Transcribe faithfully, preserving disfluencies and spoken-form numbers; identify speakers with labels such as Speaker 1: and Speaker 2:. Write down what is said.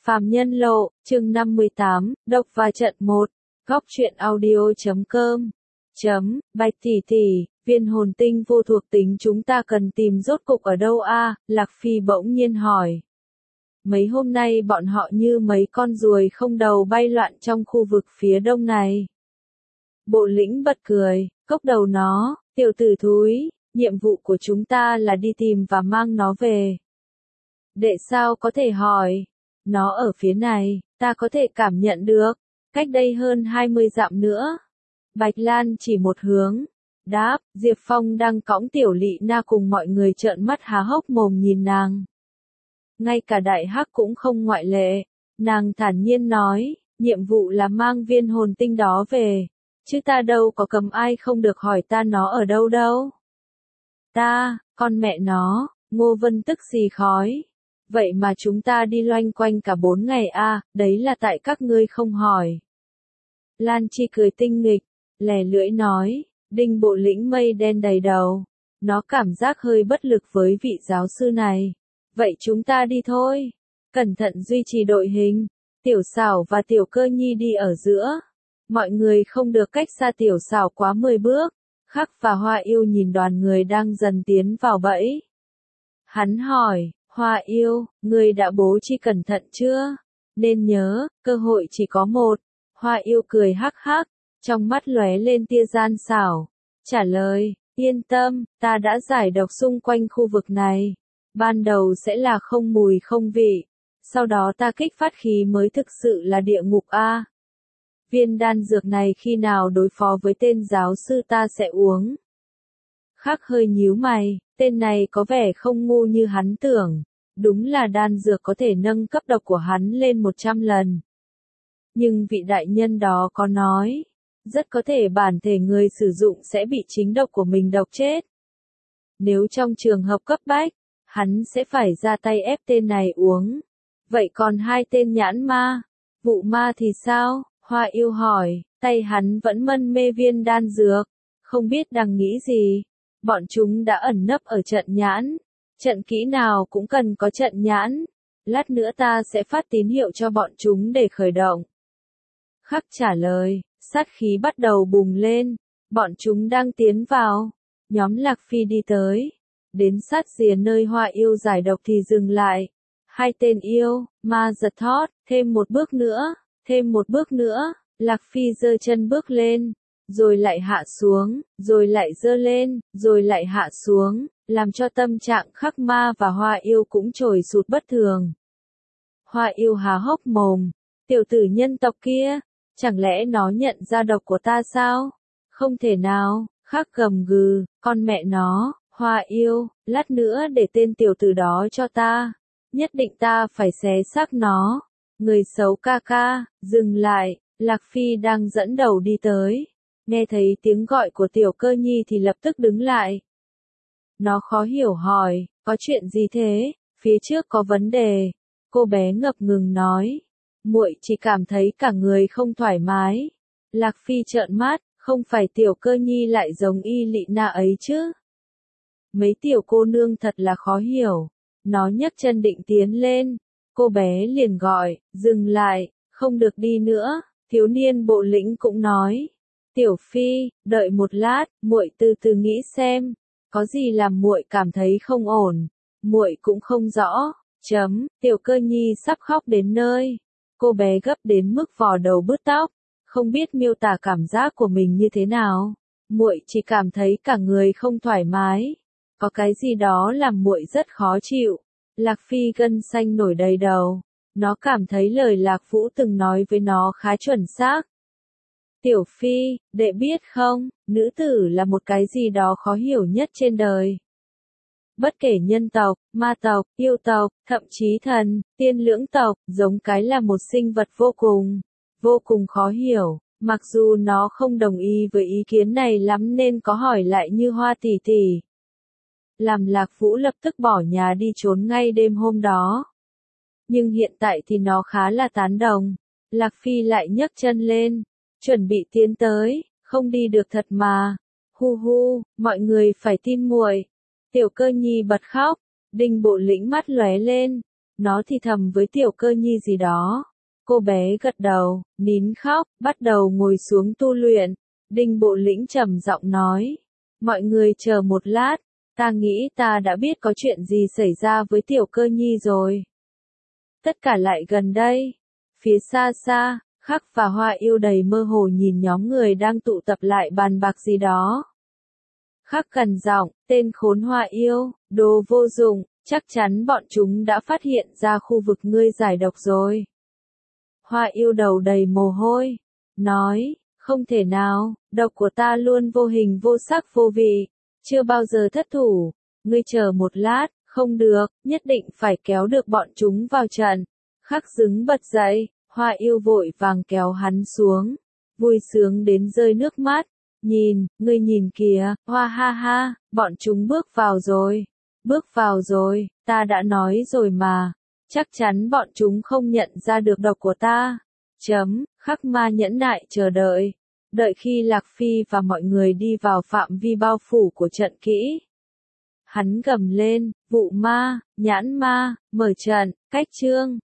Speaker 1: Phàm Nhân Lộ, chương năm mươi tám, độc và trận một, góc truyện audio chấm com, chấm, Bạch tỷ tỷ, viên hồn tinh vô thuộc tính chúng ta cần tìm rốt cục ở đâu a? Lạc Phi bỗng nhiên hỏi. Mấy hôm nay bọn họ như mấy con ruồi không đầu bay loạn trong khu vực phía đông này. Bộ lĩnh bật cười, cốc đầu nó, tiểu tử thúi, nhiệm vụ của chúng ta là đi tìm và mang nó về. Đệ sao có thể hỏi? Nó ở phía này, ta có thể cảm nhận được, cách đây hơn hai mươi dặm nữa. Bạch Lan chỉ một hướng. Đáp, Diệp Phong đang cõng tiểu Lị Na cùng mọi người trợn mắt há hốc mồm nhìn nàng. Ngay cả Đại Hắc cũng không ngoại lệ. Nàng thản nhiên nói, nhiệm vụ là mang viên hồn tinh đó về. Chứ ta đâu có cầm ai không được hỏi ta nó ở đâu đâu. Ta, con mẹ nó, Ngô Vân tức xì khói. Vậy mà chúng ta đi loanh quanh cả bốn ngày a, à, đấy là tại các ngươi không hỏi. Lan Chi cười tinh nghịch, lè lưỡi nói, Đinh bộ lĩnh mây đen đầy đầu. Nó cảm giác hơi bất lực với vị giáo sư này. Vậy chúng ta đi thôi. Cẩn thận duy trì đội hình. Tiểu Xảo và Tiểu Cơ Nhi đi ở giữa. Mọi người không được cách xa Tiểu Xảo quá mười bước. Khắc và Hoa Yêu nhìn đoàn người đang dần tiến vào bẫy. Hắn hỏi, Hoa Yêu, ngươi đã bố trí cẩn thận chưa? Nên nhớ, cơ hội chỉ có một. Hoa Yêu cười hắc hắc, trong mắt lóe lên tia gian xảo. Trả lời, yên tâm, ta đã giải độc xung quanh khu vực này. Ban đầu sẽ là không mùi không vị. Sau đó ta kích phát khí mới thực sự là địa ngục a. Viên đan dược này khi nào đối phó với tên giáo sư ta sẽ uống. Khắc hơi nhíu mày, tên này có vẻ không ngu như hắn tưởng. Đúng là đan dược có thể nâng cấp độc của hắn lên một trăm lần. Nhưng vị đại nhân đó có nói, rất có thể bản thể người sử dụng sẽ bị chính độc của mình độc chết. Nếu trong trường hợp cấp bách, hắn sẽ phải ra tay ép tên này uống. Vậy còn hai tên nhãn ma, vụ ma thì sao? Hoa Yêu hỏi, tay hắn vẫn mân mê viên đan dược, không biết đang nghĩ gì. Bọn chúng đã ẩn nấp ở trận nhãn. Trận kỹ nào cũng cần có trận nhãn. Lát nữa ta sẽ phát tín hiệu cho bọn chúng để khởi động. Khắc trả lời, sát khí bắt đầu bùng lên. Bọn chúng đang tiến vào. Nhóm Lạc Phi đi tới. Đến sát rìa nơi Hoa Yêu giải độc thì dừng lại. Hai tên yêu, ma giật thót, thêm một bước nữa, thêm một bước nữa. Lạc Phi giơ chân bước lên, rồi lại hạ xuống, rồi lại giơ lên, rồi lại hạ xuống, làm cho tâm trạng Khắc Ma và Hoa Yêu cũng trồi sụt bất thường. Hoa Yêu há hốc mồm, tiểu tử nhân tộc kia, chẳng lẽ nó nhận ra độc của ta sao? Không thể nào, Khắc gầm gừ, con mẹ nó, Hoa Yêu, lát nữa để tên tiểu tử đó cho ta, nhất định ta phải xé xác nó. Người xấu ca ca, dừng lại, Lạc Phi đang dẫn đầu đi tới. Nghe thấy tiếng gọi của Tiểu Cơ Nhi thì lập tức đứng lại. Nó khó hiểu hỏi, có chuyện gì thế? Phía trước có vấn đề. Cô bé ngập ngừng nói. Muội chỉ cảm thấy cả người không thoải mái. Lạc Phi trợn mắt, không phải Tiểu Cơ Nhi lại giống y Lị Na ấy chứ? Mấy tiểu cô nương thật là khó hiểu. Nó nhấc chân định tiến lên. Cô bé liền gọi, dừng lại, không được đi nữa. Thiếu niên bộ lĩnh cũng nói. Tiểu Phi, đợi một lát, muội từ từ nghĩ xem, có gì làm muội cảm thấy không ổn, muội cũng không rõ. Chấm, Tiểu Cơ Nhi sắp khóc đến nơi. Cô bé gấp đến mức vò đầu bứt tóc, không biết miêu tả cảm giác của mình như thế nào. Muội chỉ cảm thấy cả người không thoải mái, có cái gì đó làm muội rất khó chịu. Lạc Phi gân xanh nổi đầy đầu, nó cảm thấy lời Lạc Vũ từng nói với nó khá chuẩn xác. Tiểu Phi, đệ biết không, nữ tử là một cái gì đó khó hiểu nhất trên đời. Bất kể nhân tộc, ma tộc, yêu tộc, thậm chí thần, tiên lưỡng tộc, giống cái là một sinh vật vô cùng, vô cùng khó hiểu. Mặc dù nó không đồng ý với ý kiến này lắm nên có hỏi lại như Hoa tỷ tỷ. Làm Lạc Vũ lập tức bỏ nhà đi trốn ngay đêm hôm đó. Nhưng hiện tại thì nó khá là tán đồng. Lạc Phi lại nhấc chân lên, chuẩn bị tiến tới, không đi được thật mà. Hu hu, mọi người phải tin muội. Tiểu Cơ Nhi bật khóc, Đinh bộ lĩnh mắt lóe lên. Nó thì thầm với Tiểu Cơ Nhi gì đó. Cô bé gật đầu, nín khóc, bắt đầu ngồi xuống tu luyện. Đinh Bộ Lĩnh trầm giọng nói. Mọi người chờ một lát, ta nghĩ ta đã biết có chuyện gì xảy ra với Tiểu Cơ Nhi rồi. Tất cả lại gần đây. Phía xa xa, Khắc và Hoa Yêu đầy mơ hồ nhìn nhóm người đang tụ tập lại bàn bạc gì đó. Khắc gần giọng, tên khốn Hoa Yêu, đồ vô dụng, chắc chắn bọn chúng đã phát hiện ra khu vực ngươi giải độc rồi. Hoa Yêu đầu đầy mồ hôi, nói, không thể nào, độc của ta luôn vô hình vô sắc vô vị, chưa bao giờ thất thủ, ngươi chờ một lát, không được, nhất định phải kéo được bọn chúng vào trận. Khắc dứng bật dậy, Hoa Yêu vội vàng kéo hắn xuống, vui sướng đến rơi nước mắt, nhìn, ngươi nhìn kìa, hoa ha ha, bọn chúng bước vào rồi, bước vào rồi, ta đã nói rồi mà, chắc chắn bọn chúng không nhận ra được độc của ta. Chấm, Khắc Ma nhẫn nại chờ đợi, đợi khi Lạc Phi và mọi người đi vào phạm vi bao phủ của trận kỹ. Hắn gầm lên, vụ ma, nhãn ma, mở trận, cách chương.